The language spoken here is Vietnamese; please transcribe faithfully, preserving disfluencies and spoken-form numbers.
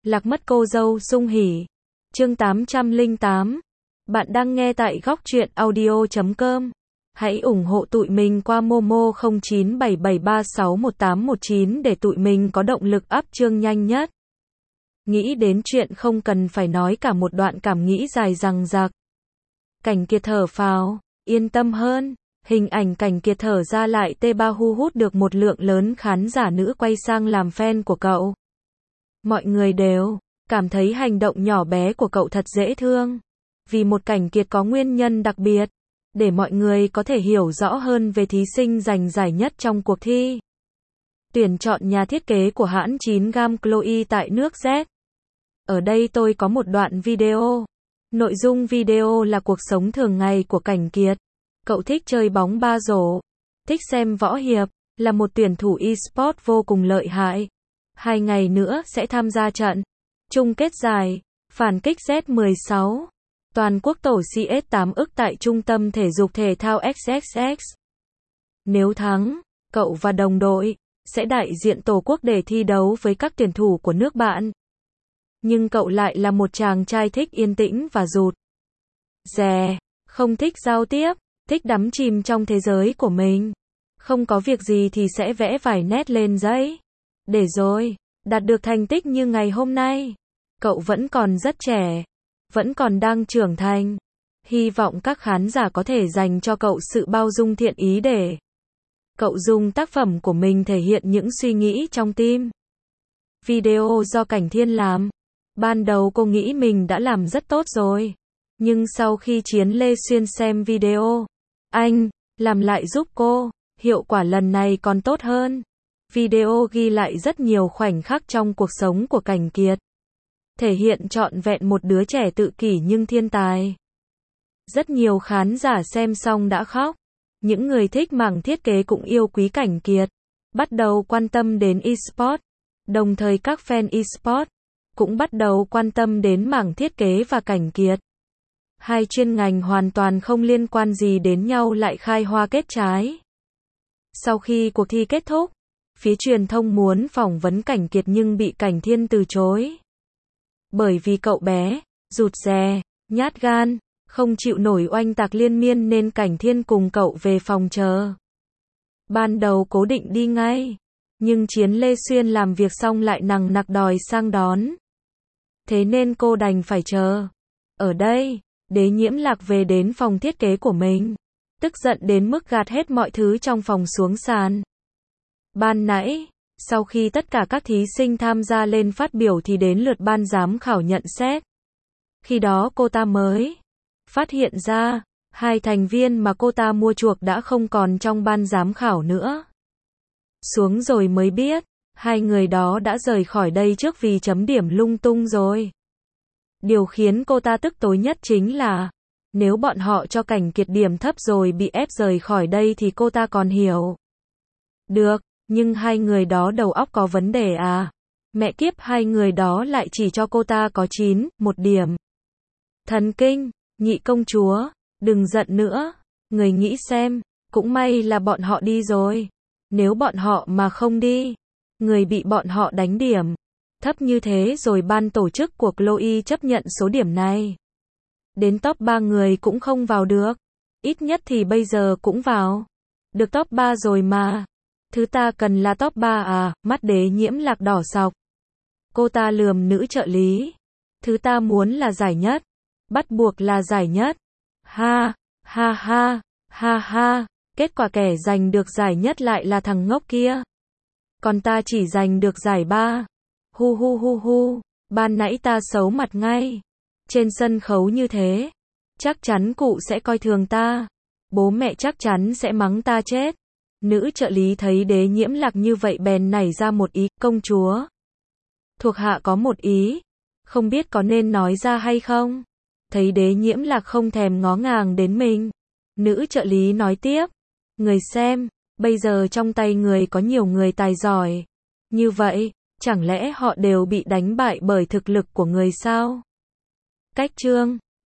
Lạc mất cô dâu Dung Hỉ. Chương tám trăm lẻ tám. Bạn đang nghe tại góc truyện audio chấm com. Hãy ủng hộ tụi mình qua Momo không chín bảy bảy ba sáu một tám một chín để tụi mình có động lực up chương nhanh nhất. Nghĩ đến chuyện không cần phải nói cả một đoạn cảm nghĩ dài dằng dặc. Cảnh Kiệt thở phào, yên tâm hơn. Hình ảnh Cảnh Kiệt thở ra lại tê ba hu hút được một lượng lớn khán giả nữ quay sang làm fan của cậu. Mọi người đều cảm thấy hành động nhỏ bé của cậu thật dễ thương. Vì một Cảnh Kiệt có nguyên nhân đặc biệt, để mọi người có thể hiểu rõ hơn về thí sinh giành giải nhất trong cuộc thi. Tuyển chọn nhà thiết kế của hãng chín gam Chloe tại nước Z. Ở đây tôi có một đoạn video. Nội dung video là cuộc sống thường ngày của Cảnh Kiệt. Cậu thích chơi bóng ba rổ, thích xem võ hiệp, là một tuyển thủ e-sport vô cùng lợi hại. Hai ngày nữa sẽ tham gia trận chung kết giải phản kích Z mười sáu toàn quốc tổ C S tám ức tại Trung tâm Thể dục Thể thao X X X. Nếu thắng, cậu và đồng đội sẽ đại diện Tổ quốc để thi đấu với các tuyển thủ của nước bạn. Nhưng cậu lại là một chàng trai thích yên tĩnh và rụt rè, không thích giao tiếp, thích đắm chìm trong thế giới của mình. Không có việc gì thì sẽ vẽ vài nét lên giấy. Để rồi, đạt được thành tích như ngày hôm nay. Cậu vẫn còn rất trẻ, vẫn còn đang trưởng thành. Hy vọng các khán giả có thể dành cho cậu sự bao dung thiện ý để cậu dùng tác phẩm của mình thể hiện những suy nghĩ trong tim. Video do Cảnh Thiên làm. Ban đầu cô nghĩ mình đã làm rất tốt rồi. Nhưng sau khi Chiến Lê Xuyên xem video, anh làm lại giúp cô, hiệu quả lần này còn tốt hơn. Video ghi lại rất nhiều khoảnh khắc trong cuộc sống của Cảnh Kiệt. Thể hiện trọn vẹn một đứa trẻ tự kỷ nhưng thiên tài. Rất nhiều khán giả xem xong đã khóc. Những người thích mảng thiết kế cũng yêu quý Cảnh Kiệt. Bắt đầu quan tâm đến e-sport. Đồng thời các fan e-sport cũng bắt đầu quan tâm đến mảng thiết kế và Cảnh Kiệt. Hai chuyên ngành hoàn toàn không liên quan gì đến nhau lại khai hoa kết trái. Sau khi cuộc thi kết thúc, phía truyền thông muốn phỏng vấn Cảnh Kiệt nhưng bị Cảnh Thiên từ chối. Bởi vì cậu bé, rụt rè, nhát gan, không chịu nổi oanh tạc liên miên nên Cảnh Thiên cùng cậu về phòng chờ. Ban đầu cố định đi ngay, nhưng Chiến Lê Xuyên làm việc xong lại nằng nặc đòi sang đón. Thế nên cô đành phải chờ. Ở đây, Đế Nhiễm Lạc về đến phòng thiết kế của mình. Tức giận đến mức gạt hết mọi thứ trong phòng xuống sàn. Ban nãy, sau khi tất cả các thí sinh tham gia lên phát biểu thì đến lượt ban giám khảo nhận xét. Khi đó cô ta mới phát hiện ra, hai thành viên mà cô ta mua chuộc đã không còn trong ban giám khảo nữa. Xuống rồi mới biết, hai người đó đã rời khỏi đây trước vì chấm điểm lung tung rồi. Điều khiến cô ta tức tối nhất chính là, nếu bọn họ cho Cảnh Kiệt điểm thấp rồi bị ép rời khỏi đây thì cô ta còn hiểu được, nhưng hai người đó đầu óc có vấn đề à? Mẹ kiếp, hai người đó lại chỉ cho cô ta có chín, một điểm. Thần kinh, nhị công chúa, đừng giận nữa. Người nghĩ xem, cũng may là bọn họ đi rồi. Nếu bọn họ mà không đi, người bị bọn họ đánh điểm thấp như thế rồi ban tổ chức của Chloe chấp nhận số điểm này. Đến top ba người cũng không vào được. Ít nhất thì bây giờ cũng vào được top ba rồi mà. Thứ ta cần là top ba à? Mắt Đế Nhiễm Lạc đỏ sọc. Cô ta lườm nữ trợ lý. Thứ ta muốn là giải nhất. Bắt buộc là giải nhất. Ha, ha ha, ha ha. Kết quả kẻ giành được giải nhất lại là thằng ngốc kia. Còn ta chỉ giành được giải ba. Hu hu hu hu. Ban nãy ta xấu mặt ngay. Trên sân khấu như thế, chắc chắn cụ sẽ coi thường ta. Bố mẹ chắc chắn sẽ mắng ta chết. Nữ trợ lý thấy Đế Nhiễm Lạc như vậy bèn nảy ra một ý. Công chúa, thuộc hạ có một ý, không biết có nên nói ra hay không. Thấy Đế Nhiễm Lạc không thèm ngó ngàng đến mình, nữ trợ lý nói tiếp. Người xem, bây giờ trong tay người có nhiều người tài giỏi như vậy, chẳng lẽ họ đều bị đánh bại bởi thực lực của người sao? Cách chương